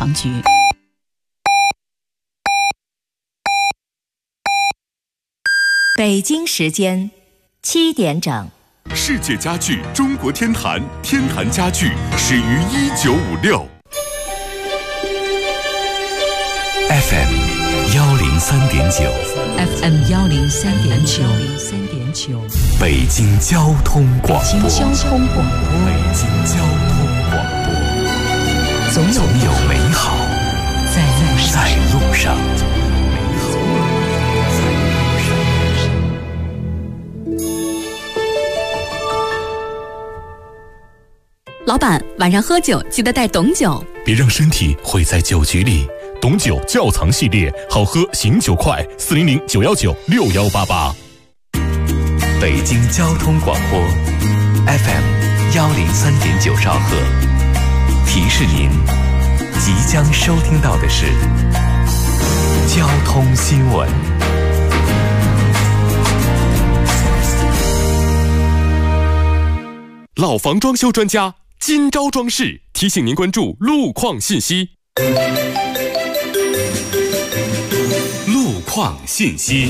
防局。北京时间7点整。 世界家具中国天坛，天坛家具始于1956。FM 103.9 FM 103.9 北京交通广播。 北京交通广播。 北京交通广播。 总有美好在路上。 老板，晚上喝酒记得带董酒， 别让身体毁在酒局里。董酒窖藏系列，好喝醒酒快，400-919-6188。北京交通广播 FM 103.9兆赫，提示您即将收听到的是交通新闻。老房装修专家今朝装饰提醒您关注路况信息。路况信息。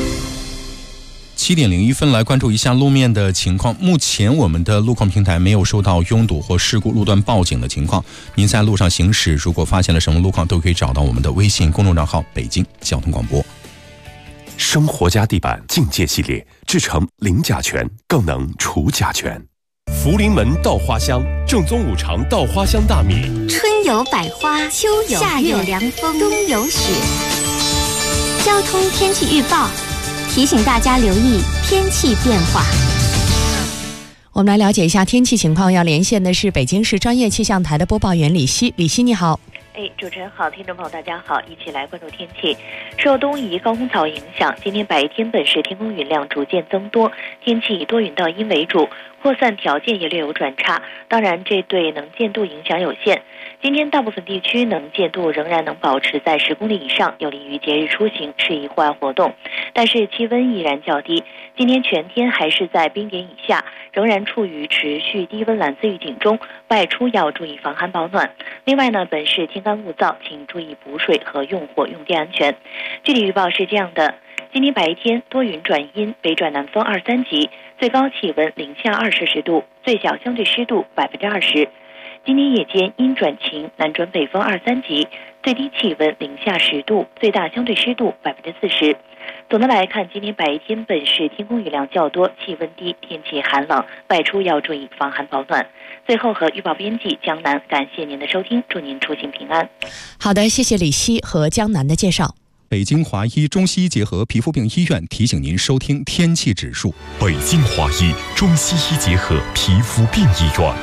7点01分，来关注一下路面的情况。目前我们的路况平台没有收到拥堵或事故路段报警的情况。您在路上行驶，如果发现了什么路况，都可以找到我们的微信公众账号北京交通广播。 生活家地板境界系列，制成零甲醛，更能除甲醛。福临门稻花香，正宗五常稻花香大米。 春有百花，秋有夏有凉风，冬有雪。交通天气预报提醒大家留意天气变化。 我们来了解一下天气情况，要连线的是北京市专业气象台的播报员李希。李希你好。 主持人好，听众朋友大家好，一起来关注天气。受东移高空槽影响，今天白天本市天空云量逐渐增多，天气以多云到阴为主，扩散条件也略有转差，当然这对能见度影响有限。今天大部分地区能见度仍然能保持在10公里以上，有利于节日出行，适宜户外活动，但是气温依然较低，今天全天还是在冰点以下，仍然处于持续低温蓝色预警中，外出要注意防寒保暖。另外呢，本市天干物燥，请注意补水和用火用电安全。具体预报是这样的：今天白天多云转阴，北转南风2、3级，最高气温零下2摄氏度，最小相对湿度20%。今天夜间阴转晴，南转北风2、3级，最低气温零下10度，最大相对湿度40%。总的来看，今天白天本市天空雨量较多，气温低，天气寒冷，外出要注意防寒保暖。最后和预报编辑江南感谢您的收听，祝您出行平安。 好的，谢谢李希和江南的介绍。 北京华医中西医结合皮肤病医院提醒您收听天气指数。 北京华医中西医结合皮肤病医院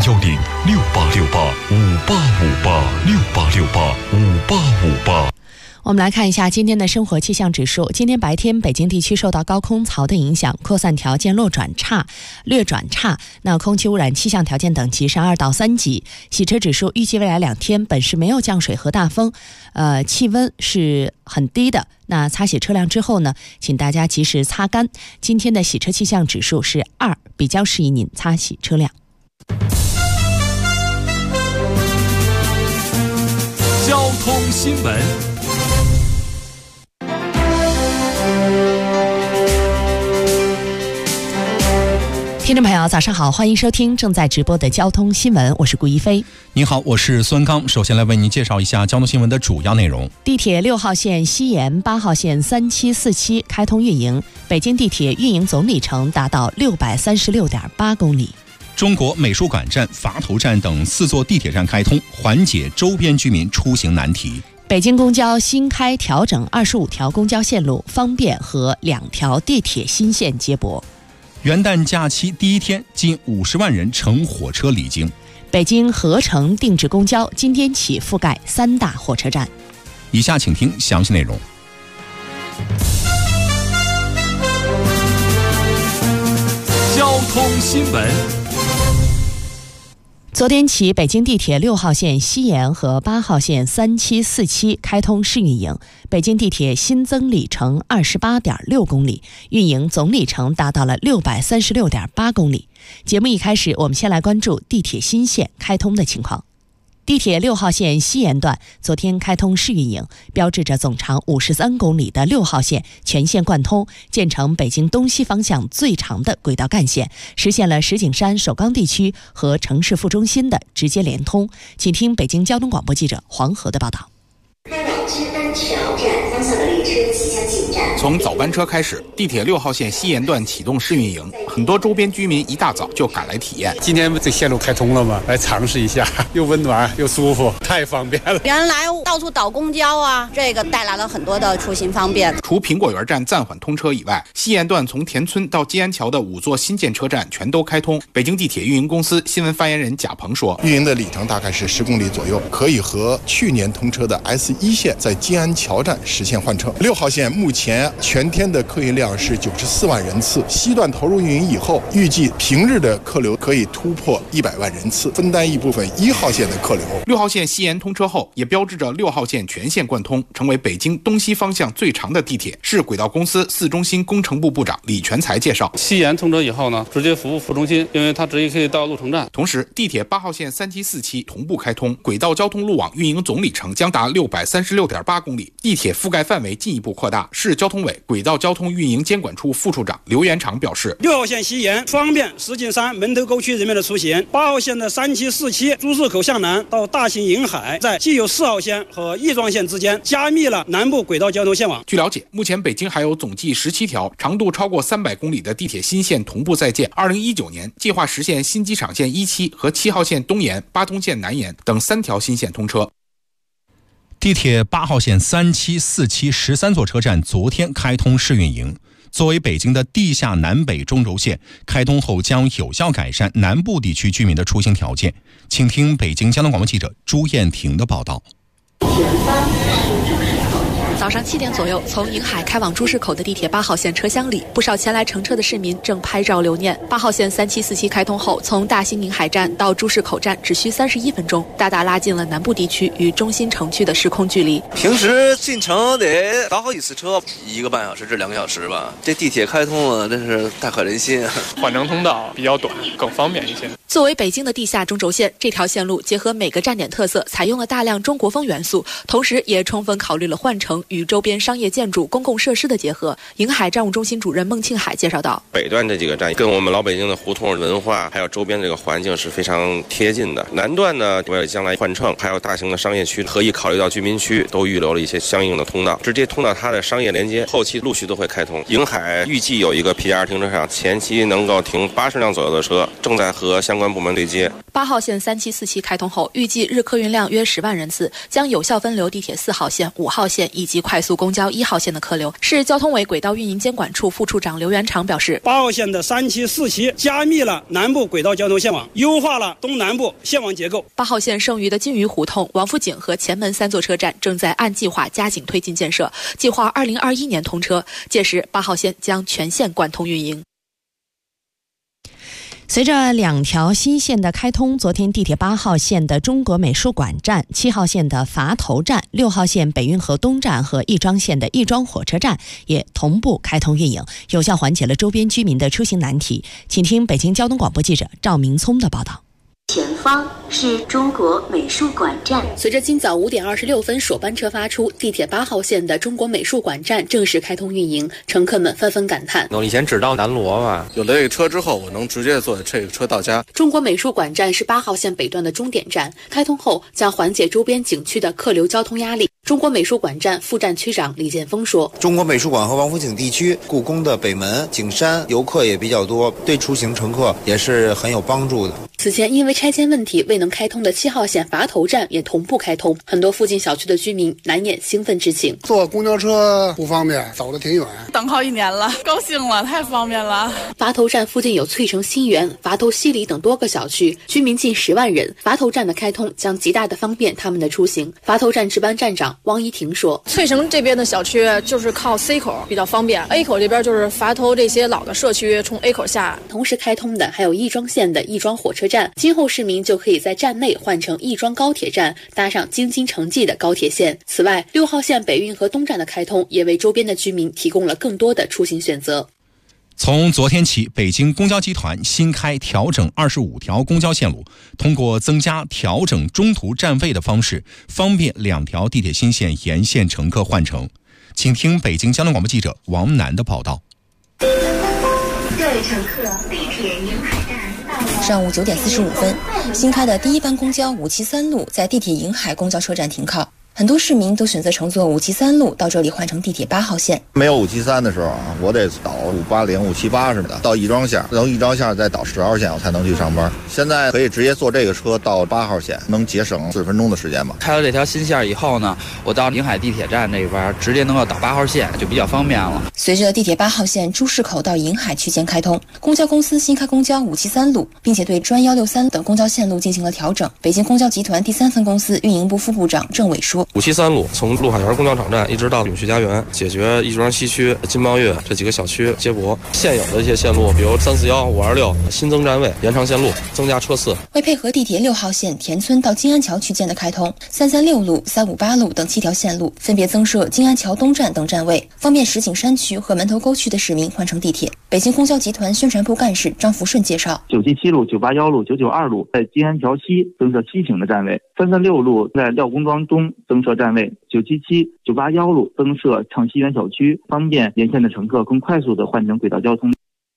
，010-6868-5858，6868-5858。 我们来看一下今天的生活气象指数。今天白天北京地区受到高空槽的影响，扩散条件略转差，那空气污染气象条件等级是2到3级。洗车指数预计未来2天本市没有降水和大风，气温是很低的。那擦洗车辆之后呢，请大家及时擦干。今天的洗车气象指数是2，比较适宜您擦洗车辆。 交通新闻。 听众朋友早上好，欢迎收听正在直播的交通新闻，我是顾一飞。 您好，我是孙刚。首先来为您介绍一下交通新闻的主要内容。 地铁6号线西延8号线3747开通运营，北京地铁运营总里程达到636.8公里。 中国美术馆站、垡头站等4座地铁站开通，缓解周边居民出行难题。 北京公交新开调整25条公交线路，方便和2条地铁新线接驳。 元旦假期第一天，近50万人乘火车离京。 北京合成定制公交今天起覆盖3大火车站。 以下请听详细内容。 交通新闻。 昨天起，北京地铁6号线西延和8号线3747开通试运营，北京地铁新增里程28.6公里，运营总里程达到了636.8公里。节目一开始，我们先来关注地铁新线开通的情况。 地铁6号线西延段昨天开通试运营，标志着总长53公里的6号线全线贯通，建成北京东西方向最长的轨道干线，实现了石景山首钢地区和城市副中心的直接连通。请听北京交通广播记者黄河的报道。 开往知安桥站方向的列车即将进站。 从早班车开始，地铁6号线西延段启动试运营，很多周边居民一大早就赶来体验。 今天这线路开通了嘛，来尝试一下，又温暖又舒服，太方便了。 原来到处倒公交啊，这个带来了很多的出行方便。 除苹果园站暂缓通车以外，西延段从田村到基安桥的5座新建车站全都开通。北京地铁运营公司新闻发言人贾鹏说， 运营的里程大概是10公里左右，可以和去年通车的 S1线在基安桥站实现换乘。6号线目前全天的客运量是94万人次，西段投入运营以后，预计平日的客流可以突破100万人次，分担一部分1号线的客流。 6号线西延通车后，也标志着6号线全线贯通，成为北京东西方向最长的地铁。市轨道公司4中心工程部部长李全才介绍， 西延通车以后呢，直接服务副中心，因为它直接可以到鹿城站。 同时，地铁8号线3期4期同步开通，轨道交通路网运营总里程将达636.8公里，地铁覆盖范围进一步扩大。市交通委轨道交通运营监管处副处长刘元长表示 ，6号线西延方便石景山门头沟区人民的出行，8号线的3期4期朱市口向南到大兴银海，在既有4号线和亦庄线之间加密了南部轨道交通线网。 据了解，目前北京还有总计17条长度超过300公里的地铁新线同步在建。2019年计划实现新机场线1期和7号线东延、八通线南延等3条新线通车。 地铁8号线3期、4期13座车站昨天开通试运营。作为北京的地下南北中轴线，开通后将有效改善南部地区居民的出行条件。请听北京交通广播记者朱艳婷的报道。 早上7点左右，从宁海开往朱市口的地铁8号线车厢里，不少前来乘车的市民正拍照留念。8号线3期、4期开通后，从大兴宁海站到朱市口站只需31分钟，大大拉近了南部地区与中心城区的时空距离。 平时进城得倒好几次车，1个半小时至2个小时吧。这地铁开通了，真是大快人心。 换乘通道比较短，更方便一些。 作为北京的地下中轴线，这条线路结合每个站点特色，采用了大量中国风元素，同时也充分考虑了换乘与周边商业建筑、公共设施的结合。营海站务中心主任孟庆海介绍道， 北段这几个站跟我们老北京的胡同文化还有周边这个环境是非常贴近的。南段呢，为了将来换乘还有大型的商业区，可以考虑到居民区都预留了一些相应的通道，直接通到它的商业连接，后期陆续都会开通。营海预计有一个 PDR 停车场，前期能够停80辆左右的车，正在和相关部门对接。 8号线3期、4期开通后，预计日客运量约10万人次，将有效分流地铁4号线、5号线以及快速公交1号线的客流。市交通委轨道运营监管处副处长刘元长表示 ，8号线的3期、4期加密了南部轨道交通线网，优化了东南部线网结构。 8号线剩余的金鱼胡同、王府井和前门3座车站正在按计划加紧推进建设，计划2021年通车，届时8号线将全线贯通运营。 随着2条新线的开通，昨天地铁8号线的中国美术馆站、7号线的垡头站、6号线北运河东站和亦庄线的亦庄火车站也同步开通运营，有效缓解了周边居民的出行难题。请听北京交通广播记者赵明聪的报道。 前方是中国美术馆站。 随着今早5点26分首班车发出，地铁8号线的中国美术馆站正式开通运营，乘客们纷纷感叹： 我以前只到南锣嘛，有了这个车之后，我能直接坐这个车到家。 中国美术馆站是8号线北段的终点站，开通后将缓解周边景区的客流交通压力。中国美术馆站副站区长李建峰说： 中国美术馆和王府井地区、故宫的北门、景山游客也比较多，对出行乘客也是很有帮助的。 此前因为拆迁问题未能开通的7号线垡头站也同步开通，很多附近小区的居民难掩兴奋之情。 坐公交车不方便，走得挺远， 等好1年了，高兴了，太方便了。 垡头站附近有翠城新园、垡头西里等多个小区，居民近10万人。垡头站的开通将极大的方便他们的出行。垡头站值班站长汪一婷说： 翠城这边的小区就是靠 C 口比较方便， A 口这边就是垡头这些老的社区从 A 口下。 同时开通的还有亦庄线的亦庄火车站，今后市民就可以在站内换乘亦庄高铁站，搭上京津城际的高铁线。此外，6号线北运河东站的开通也为周边的居民提供了更多的出行选择。 从昨天起，北京公交集团新开调整25条公交线路，通过增加调整中途站位的方式，方便2条地铁新线沿线乘客换乘。请听北京交通广播记者王楠的报道。 各位乘客，地铁迎海站到了。 上午9点45分，新开的第一班公交573路在地铁迎海公交车站停靠。很多市民都选择乘坐573路到这里换乘地铁8号线。 没有573的时候啊，我得倒580、578什么的，到亦庄线，然后亦庄线再倒10号线，我才能去上班。现在可以直接坐这个车到8号线，能节省40分钟的时间吧。 开了这条新线以后呢，我到迎海地铁站这边直接能够倒8号线，就比较方便了。 随着地铁8号线朱市口到迎海区间开通，公交公司新开公交573路，并且对专163等公交线路进行了调整。北京公交集团第3分公司运营部副部长郑伟说 ：573路从陆海园公交场站一直到永续家园，解决亦庄西区、金茂峪这几个小区接驳。现有的一些线路，比如341、526，新增站位，延长线路，增加车次。 为配合地铁6号线田村到金安桥区间的开通，336路、358路等7条线路分别增设金安桥东站等站位，方便石景山区和门头沟区的市民换乘地铁。北京公交集团宣传部干事张福顺介绍 ：977路、981路、992路在金安桥西增设西行的站位，336路在廖公庄东增设站位，977、981路增设畅西园小区，方便沿线的乘客更快速地换乘轨道交通。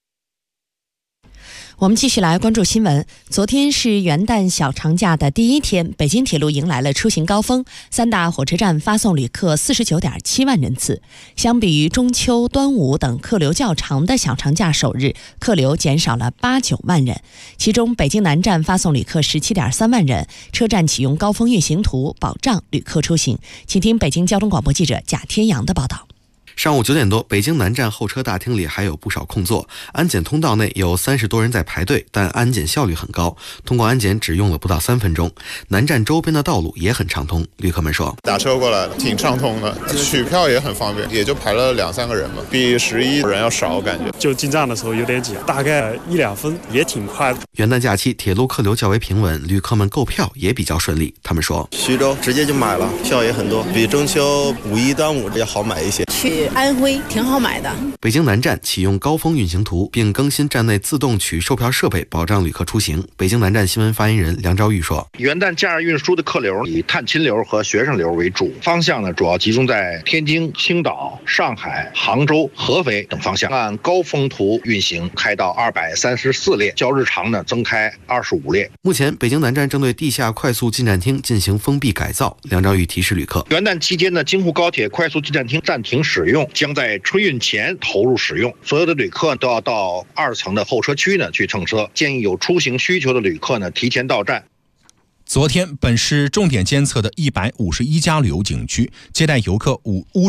我们继续来关注新闻。昨天是元旦小长假的第一天，北京铁路迎来了出行高峰，3大火车站发送旅客49.7万人次。相比于中秋、端午等客流较长的小长假首日，客流减少了8-9万人。其中，北京南站发送旅客17.3万人，车站启用高峰运行图，保障旅客出行。请听北京交通广播记者贾天阳的报道。 上午9点多，北京南站候车大厅里还有不少空座，安检通道内有30多人在排队，但安检效率很高，通过安检只用了不到3分钟。南站周边的道路也很畅通，旅客们说打车过来挺畅通的，取票也很方便，也就排了2-3个人吧，比11人要少感觉。 就进站的时候有点挤，大概1-2分，也挺快的。 元旦假期铁路客流较为平稳，旅客们购票也比较顺利。他们说徐州直接就买了，票也很多，比中秋、五一、端午要好买一些。 去安徽挺好买的。 北京南站启用高峰运行图，并更新站内自动取售票设备，保障旅客出行。北京南站新闻发言人梁昭玉说： 元旦假日运输的客流以探亲流和学生流为主，方向呢主要集中在天津、青岛、上海、杭州、合肥等方向，按高峰图运行，开到234列，较日常呢增开25列。 目前北京南站正对地下快速进站厅进行封闭改造。梁昭玉提示旅客， 元旦期间呢，京沪高铁快速进站厅暂停使用，将在春运前投入使用。所有的旅客都要到2层的候车区呢去乘车，建议有出行需求的旅客呢提前到站。 昨天，本市重点监测的151家旅游景区接待游客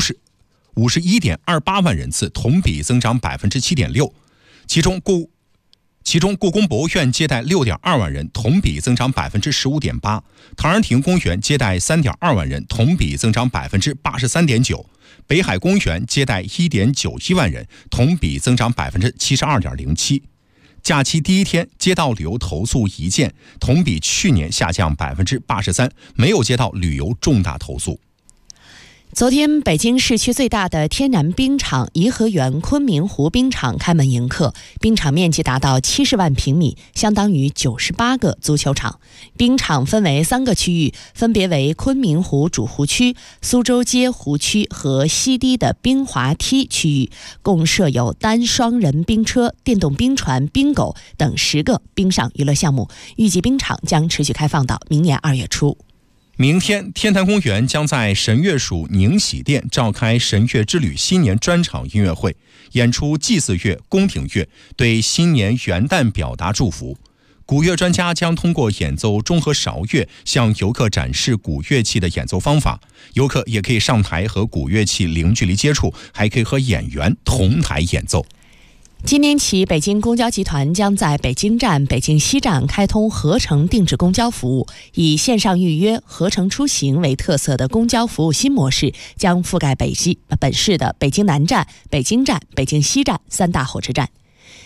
51.28万人次，同比增长7.6%。其中故宫博物院接待6.2万人，同比增长15.8%；唐人亭公园接待3.2万人，同比增长83.9%；北海公园接待1.91万人，同比增长72.07%。假期第一天接到旅游投诉1件，同比去年下降83%，没有接到旅游重大投诉。 昨天，北京市区最大的天然冰场颐和园昆明湖冰场开门迎客，冰场面积达到70万平米，相当于98个足球场。冰场分为3个区域，分别为昆明湖主湖区、苏州街湖区和西堤的冰滑梯区域，共设有单双人冰车、电动冰船、冰狗等10个冰上娱乐项目。预计冰场将持续开放到明年2月初。 明天，天坛公园将在神乐署宁喜殿召开神乐之旅新年专场音乐会，演出祭祀乐、宫廷乐，对新年元旦表达祝福。古乐专家将通过演奏中和韶乐向游客展示古乐器的演奏方法，游客也可以上台和古乐器零距离接触，还可以和演员同台演奏。 今年起，北京公交集团将在北京站、北京西站开通合乘定制公交服务，以线上预约、合乘出行为特色的公交服务新模式将覆盖本市的北京南站、北京站、北京西站3大火车站。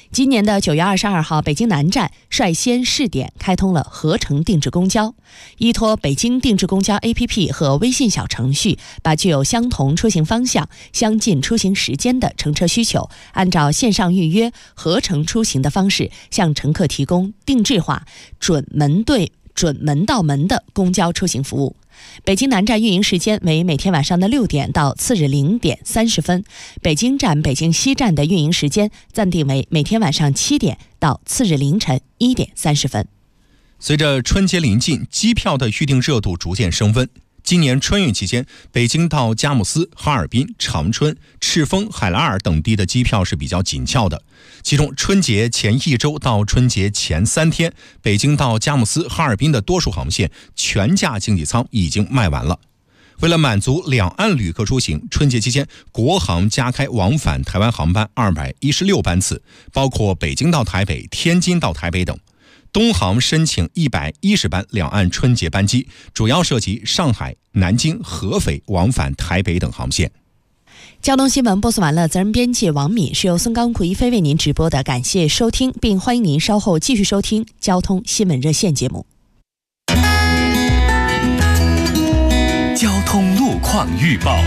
今年的9月22号，北京南站率先试点开通了合成定制公交，依托北京定制公交 APP 和微信小程序，把具有相同出行方向、相近出行时间的乘车需求，按照线上预约、合成出行的方式，向乘客提供定制化、准门到门的公交出行服务。北京南站运营时间为每天晚上的6点到次日0点30分，北京站、北京西站的运营时间暂定为每天晚上7点到次日凌晨1点30分。 随着春节临近，机票的预订热度逐渐升温。今年春运期间，北京到佳木斯、哈尔滨、长春、赤峰、海拉尔等地的机票是比较紧俏的。其中，春节前1周到春节前3天，北京到佳木斯、哈尔滨的多数航线全价经济舱已经卖完了。为了满足两岸旅客出行，春节期间国航加开往返台湾航班216班次，包括北京到台北、天津到台北等。东航申请110班两岸春节班机，主要涉及上海、南京、合肥往返台北等航线。 交通新闻播送完了，责任编辑王敏，是由孙刚、顾一飞为您直播的，感谢收听，并欢迎您稍后继续收听交通新闻热线节目。 交通路况预报。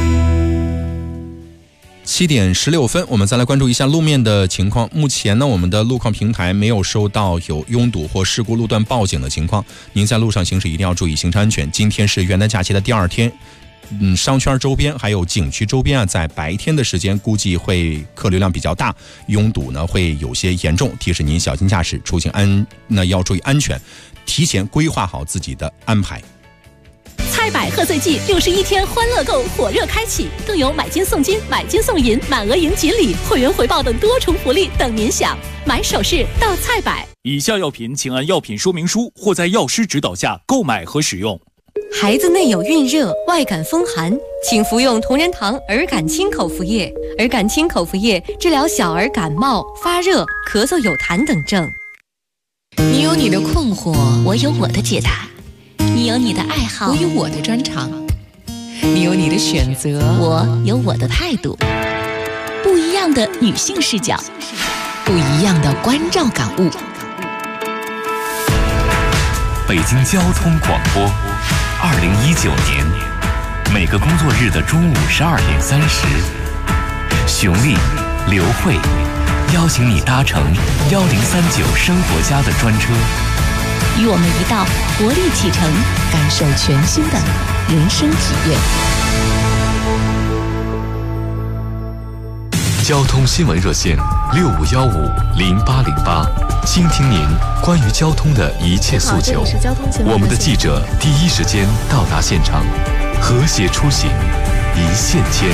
7点16分，我们再来关注一下路面的情况。目前呢，我们的路况平台没有收到有拥堵或事故路段报警的情况。您在路上行驶一定要注意行车安全。今天是元旦假期的第2天，商圈周边还有景区周边在白天的时间估计会客流量比较大，拥堵呢会有些严重，提示您小心驾驶，出行要注意安全，提前规划好自己的安排。 菜百贺岁季61天欢乐购火热开启，更有买金送金、买金送银、满额赢锦鲤、会员回报等多重福利等您享。买首饰到菜百。 以下药品请按药品说明书或在药师指导下购买和使用。 孩子内有孕热、外感风寒，请服用同仁堂儿感清口服液。儿感清口服液治疗小儿感冒、发热、咳嗽有痰等症。 你有你的困惑，我有我的解答。你有你的爱好，我有我的专长；你有你的选择，我有我的态度。不一样的女性视角，不一样的关照感悟。 北京交通广播，2019年每个工作日的中午12点30，熊丽、刘慧邀请你搭乘1039生活家的专车。 与我们一道活力启程，感受全新的人生体验。 交通新闻热线65150808，倾听您关于交通的一切诉求。我们的记者第一时间到达现场，和谐出行，一线牵。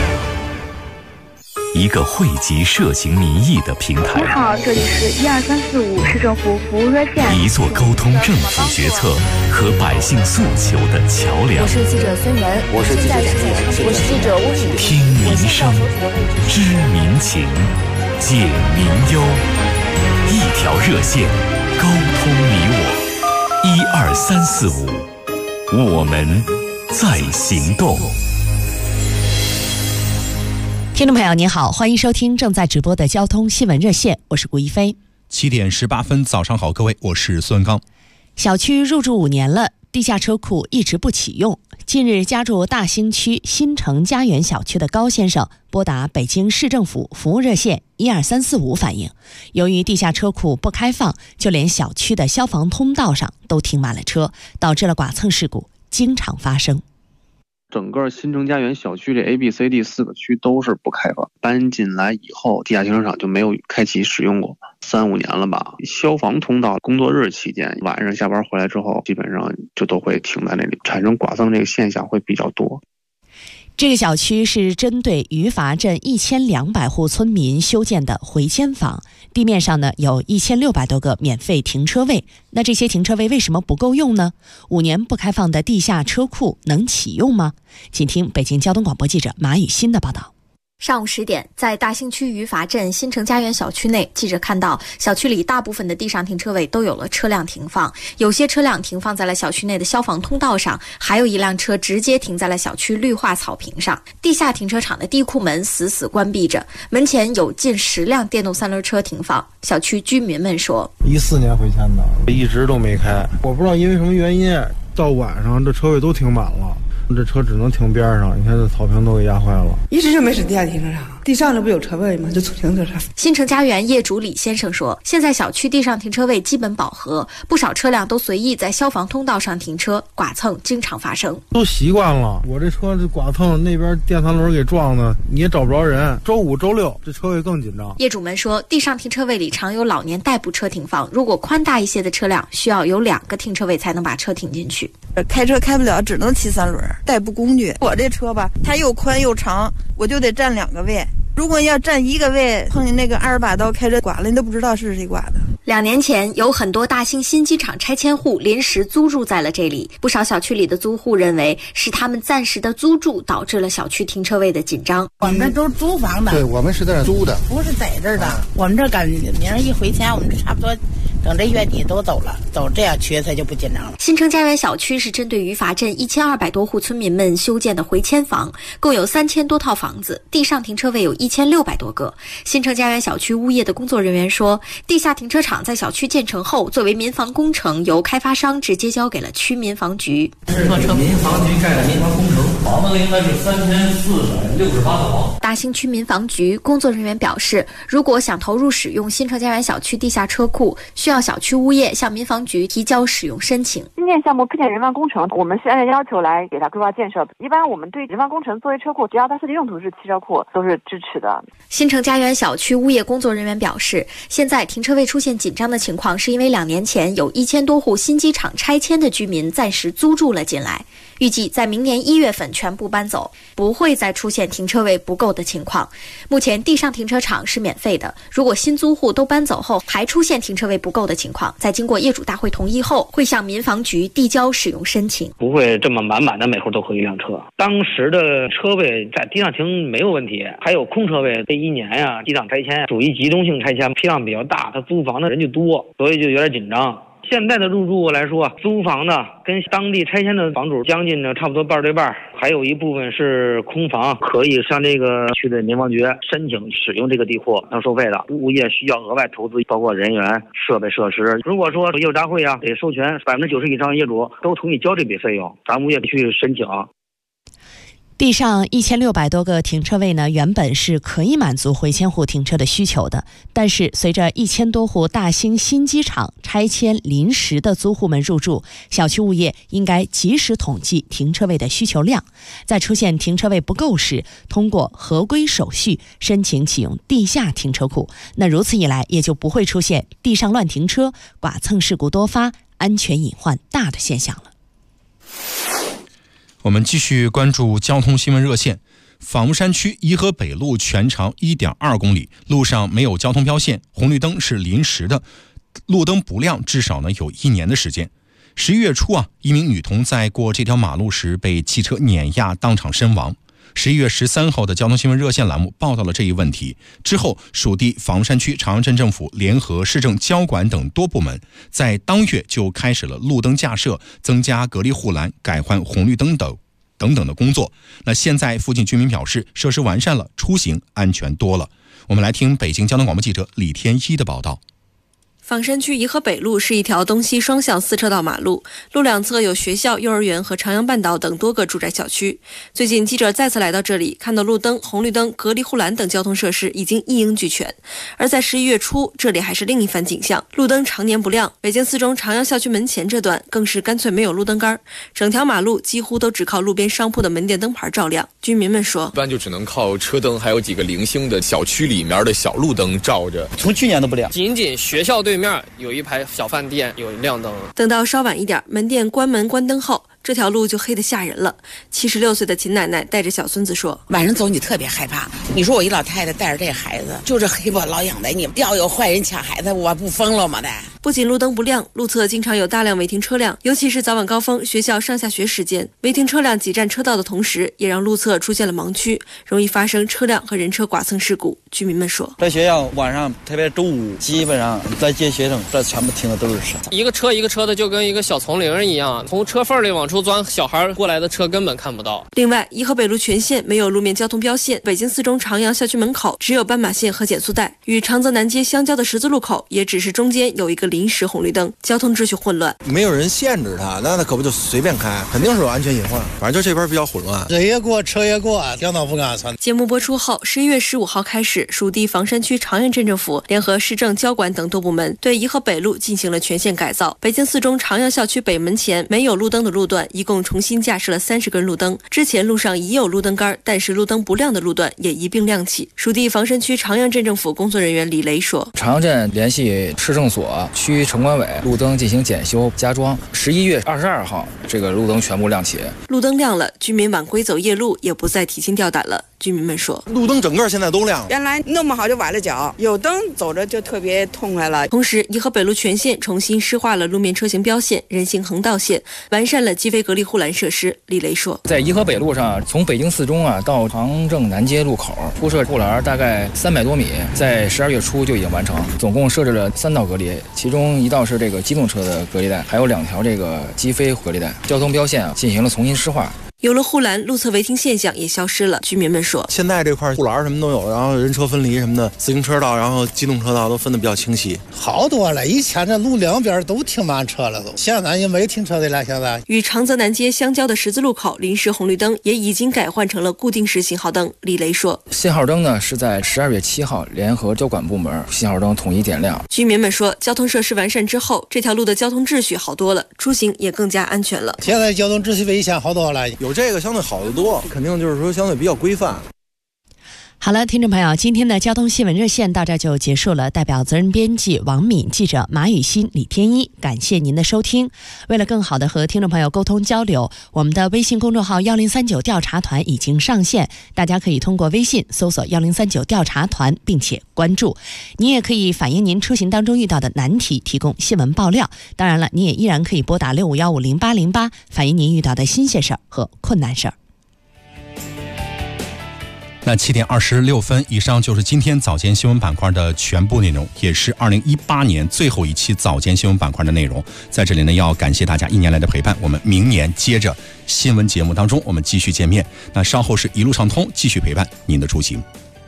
一个汇集社情民意的平台。 你好，这里是12345市政府服务热线。 一座沟通政府决策和百姓诉求的桥梁。 我是记者孙源，我是记者吴雨。 听民声，知民情，解民忧，一条热线，沟通你我。12345，我们在行动。 听众朋友您好，欢迎收听正在直播的交通新闻热线，我是顾一飞。 7点18分，早上好，各位，我是孙刚。 小区入住5年了，地下车库一直不启用。近日，家住大兴区新城家园小区的高先生拨打北京市政府服务热线12345反映，由于地下车库不开放，就连小区的消防通道上都停满了车，导致了剐蹭事故经常发生。 整个新城家园小区这 A、B、C、D 4个区都是不开放，搬进来以后，地下停车场就没有开启使用过，3、5年了吧。消防通道工作日期间，晚上下班回来之后，基本上就都会停在那里，产生剐蹭这个现象会比较多。 这个小区是针对余阀镇1200户村民修建的回迁房，地面上呢有1600多个免费停车位。那这些停车位为什么不够用呢？5年不开放的地下车库能启用吗？请听北京交通广播记者马雨欣的报道。 上午10点，在大兴区余阀镇新城家园小区内，记者看到小区里大部分的地上停车位都有了车辆停放，有些车辆停放在了小区内的消防通道上，还有一辆车直接停在了小区绿化草坪上。地下停车场的地库门死死关闭着，门前有近10辆电动3轮车停放。小区居民们说 ，14年回迁的，一直都没开，我不知道因为什么原因，到晚上这车位都停满了。这车只能停边上，你看这草坪都给压坏了。 一直就没使地下停车场，地上这不有车位吗？就出停车场。 新城家园业主李先生说，现在小区地上停车位基本饱和，不少车辆都随意在消防通道上停车，剐蹭经常发生。 都习惯了，我这车这剐蹭那边电3轮给撞的，你也找不着人。周5、周6这车位更紧张。 业主们说，地上停车位里常有老年代步车停放，如果宽大一些的车辆，需要有2个停车位才能把车停进去。 开车开不了，只能骑3轮代步工具。我这车吧，它又宽又长，我就得占2个位。如果要占1个位，碰见那个2把刀开车剐了，你都不知道是谁剐的。 2年前，有很多大兴新机场拆迁户临时租住在了这里，不少小区里的租户认为是他们暂时的租住导致了小区停车位的紧张。 我们这都是租房的， 对，我们是在这租的， 不是在这儿的。我们这赶明儿一回迁，我们这差不多等这月底都走了，走这样缺才就不紧张了。 新城家园小区是针对余阀镇1200多户村民们修建的回迁房，共有3000多套房子，地上停车位有1600多个。新城家园小区物业的工作人员说，地下停车场在小区建成后，作为民房工程，由开发商直接交给了区民房局。 是民房局盖的民房工程，房子应该是3468套房。 大兴区民房局工作人员表示，如果想投入使用新城家园小区地下车库，需要小区物业向民房局提交使用申请。 新建项目配建人防工程，我们是按照要求来给它规划建设。一般我们对人防工程作为车库，只要它设计用途是汽车库，都是支持的。 新城家园小区物业工作人员表示，现在停车位出现紧张的情况，是因为2年前有1000多户新机场拆迁的居民暂时租住了进来，预计在明年1月份全部搬走，不会再出现停车位不够的情况。目前地上停车场是免费的，如果新租户都搬走后还出现停车位不够的情况，在经过业主大会同意后，会向民房局递交使用申请。 不会这么满的每户都会一辆车。当时的车位在地上停没有问题，还有空车位。这1年呀，机场拆迁属于集中性拆迁，批量比较大，他租房的人就多，所以就有点紧张。现在的入住来说，租房的跟当地拆迁的房主将近呢差不多半对半，还有一部分是空房，可以向这个区的民房局申请使用这个地库，能收费的。物业需要额外投资，包括人员、设备、设施。如果说业主大会啊得授权90%以上业主都同意交这笔费用，咱物业去申请。 地上1600多个停车位呢，原本是可以满足回迁户停车的需求的，但是随着1000多户大兴新机场拆迁临时的租户们入住，小区物业应该及时统计停车位的需求量，在出现停车位不够时，通过合规手续申请启用地下停车库。那如此一来，也就不会出现地上乱停车、剐蹭事故多发、安全隐患大的现象了。 我们继续关注交通新闻热线。房山区颐和北路全长 1.2 公里，路上没有交通标线，红绿灯是临时的，路灯不亮至少呢有1年的时间。11月初一名女童在过这条马路时被汽车碾压，当场身亡。11月13号的交通新闻热线栏目报道了这一问题之后，属地房山区长阳镇政府联合市政交管等多部门在当月就开始了路灯架设、增加隔离护栏、改换红绿灯等等的工作。那现在附近居民表示，设施完善了，出行安全多了。我们来听北京交通广播记者李天一的报道。 房山区颐和北路是一条东西双向4车道马路，路两侧有学校、幼儿园和长阳半岛等多个住宅小区。最近记者再次来到这里，看到路灯、红绿灯、隔离护栏等交通设施已经一应俱全。而在11月初，这里还是另一番景象，路灯常年不亮。北京4中长阳校区门前这段更是干脆没有路灯杆，整条马路几乎都只靠路边商铺的门店灯牌照亮。居民们说， 一般就只能靠车灯，还有几个零星的小区里面的小路灯照着。 从去年都不亮， 仅仅学校对面有一排小饭店有亮灯。 等到稍晚一点，门店关门关灯后， 这条路就黑得吓人了。76岁的秦奶奶带着小孙子说：“ 晚上走你特别害怕。你说我一老太太带着这孩子，就这黑不老养的，你要有坏人抢孩子，我不疯了吗的？” 不仅路灯不亮，路侧经常有大量违停车辆，尤其是早晚高峰、学校上下学时间，违停车辆挤占车道的同时，也让路侧出现了盲区，容易发生车辆和人车剐蹭事故。居民们说， 在学校晚上，特别周五，基本上在接学生，这全部停的都是车， 一个车一个车的，就跟一个小丛林一样，从车缝里往出钻，小孩过来的车根本看不到。 另外，颐和北路全线没有路面交通标线，北京四中长阳校区门口只有斑马线和减速带，与长泽南街相交的十字路口也只是中间有一个临时红绿灯，交通秩序混乱。 没有人限制他，那可不就随便开，肯定是有安全隐患。反正就这边比较混乱， 人也过，车也过，相当不安全。 节目播出后，11月15号开始，属地房山区长阳镇政府联合市政交管等多部门对颐和北路进行了全线改造。北京四中长阳校区北门前没有路灯的路段，一共重新架设了30根路灯。之前路上已有路灯杆，但是路灯不亮的路段也一并亮起。属地房山区长阳镇政府工作人员李雷说：“ 长阳镇联系市政所、区城管委，路灯进行检修加装。11月22号，这个路灯全部亮起。 路灯亮了，居民晚归走夜路也不再提心吊胆了。居民们说， 路灯整个现在都亮了， 原来弄不好就崴了脚，有灯走着就特别痛快了。 同时，颐和北路全线重新施划了路面车型标线、人行横道线，完善了机非隔离护栏设施。李雷说， 在颐和北路上，从北京四中到长正南街路口铺设护栏大概300多米，在12月初就已经完成，总共设置了3道隔离，其中1道是这个机动车的隔离带，还有2条这个机非隔离带，交通标线进行了重新施划。 有了护栏，路侧违停现象也消失了。居民们说， 现在这块护栏什么都有，然后人车分离什么的，自行车道然后机动车道都分得比较清晰， 好多了。以前这路两边都停满车了，都现在也没停车的了。现在与长泽南街相交的十字路口临时红绿灯也已经改换成了固定式信号灯。李雷说， 信号灯呢是在12月7号联合交管部门信号灯统一点亮。 居民们说，交通设施完善之后，这条路的交通秩序好多了，出行也更加安全了。 现在交通秩序比以前好多了， 有这个相对好得多，肯定就是说相对比较规范。 好了，听众朋友，今天的交通新闻热线到这就结束了。代表责任编辑王敏、记者马雨欣、李天一，感谢您的收听。为了更好的和听众朋友沟通交流，我们的微信公众号1039调查团已经上线，大家可以通过微信搜索1039调查团，并且关注。您也可以反映您出行当中遇到的难题，提供新闻爆料。当然了，你也依然可以拨打65150808，反映您遇到的新鲜事儿和困难事儿。 那7点26分，以上就是今天早间新闻板块的全部内容，也是2018年最后一期早间新闻板块的内容。在这里呢，要感谢大家1年来的陪伴，我们明年接着新闻节目当中，我们继续见面。那稍后是一路畅通，继续陪伴您的出行。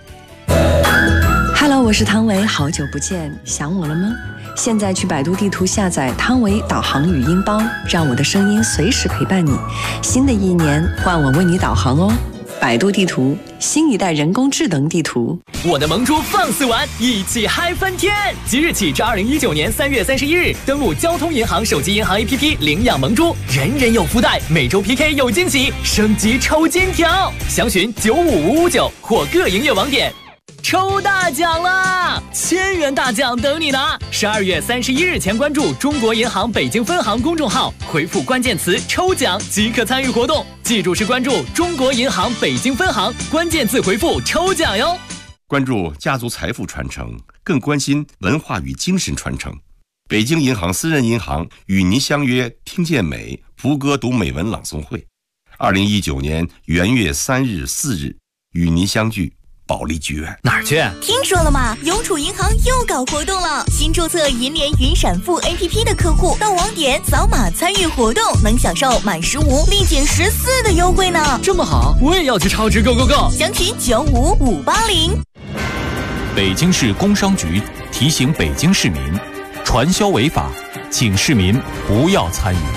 Hello， 我是汤唯，好久不见，想我了吗？现在去百度地图下载汤唯导航语音包，让我的声音随时陪伴你。新的一年，换我为你导航哦。百度地图，新一代人工智能地图。 我的萌猪放肆玩，一起嗨翻天！即日起至2019年3月31日，登录交通银行手机银行 APP 领养萌猪，人人有福袋，每周 PK 有惊喜，升级抽金条，详询95559或各营业网点。抽大奖啦！1000元大奖等你拿！12月31日前关注中国银行北京分行公众号，回复关键词“抽奖”即可参与活动。记住是关注中国银行北京分行，关键字回复“抽奖”哟。 关注家族财富传承，更关心文化与精神传承。北京银行私人银行与您相约听见美福歌读美文朗诵会，2019年元月3日、4日与您相聚。保利剧院哪儿去？ 听说了吗？邮储银行又搞活动了！新注册银联云闪付 APP 的客户到网点扫码参与活动，能享受满15立减14的优惠呢！ 这么好，我也要去超值 Go！ 详询95580。 北京市工商局提醒北京市民，传销违法，请市民不要参与。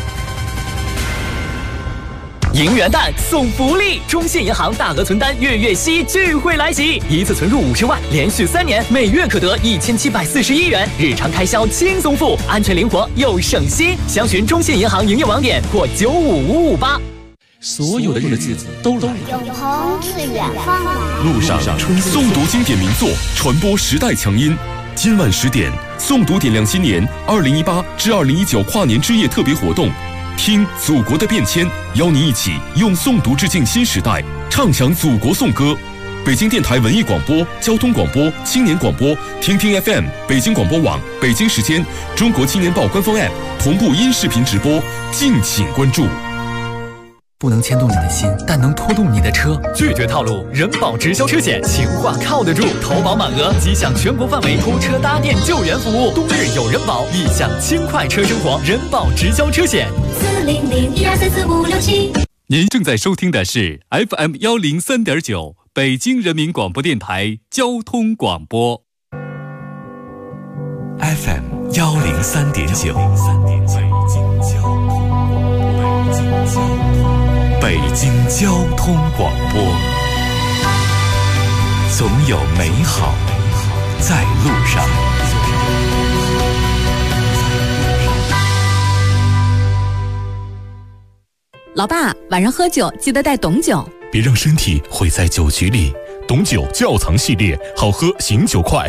迎元旦送福利，中信银行大额存单月息聚会来袭，一次存入50万，连续3年，每月可得1741元，日常开销轻松付，安全灵活又省心。详询中信银行营业网点或95558。 所有的日子都来了， 永恒是远方来。 路上诵读经典名作，传播时代强音。今晚10点，诵读点亮新年2018至2019跨年之夜特别活动。 听祖国的变迁，邀您一起用诵读致敬新时代，唱响祖国颂歌。北京电台文艺广播、交通广播、青年广播、听听 FM、北京广播网、北京时间、中国青年报官方 App 同步音视频直播，敬请关注。 不能牵动你的心，但能拖动你的车。 拒绝套路，人保直销车险，情话靠得住，投保满额即享全国范围拖车搭电救援服务，冬日有人保，一享轻快车生活。人保直销车险 400-1234567。 您正在收听的是 FM 103.9北京人民广播电台交通广播。 FM 103.9，北京交通广播，总有美好在路上。 老爸，晚上喝酒记得带董酒， 别让身体毁在酒局里。董酒窖藏系列，好喝醒酒快，